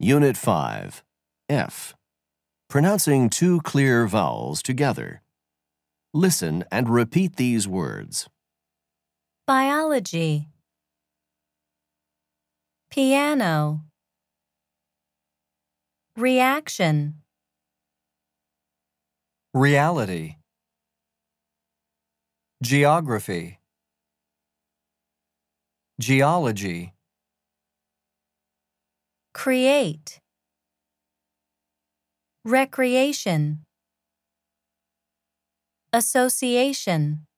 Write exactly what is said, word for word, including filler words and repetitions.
Unit five, F. Pronouncing two clear vowels together. Listen and repeat these words. Biology. Piano. Reaction. Reality. Geography. Geology. Create. Recreation. Association.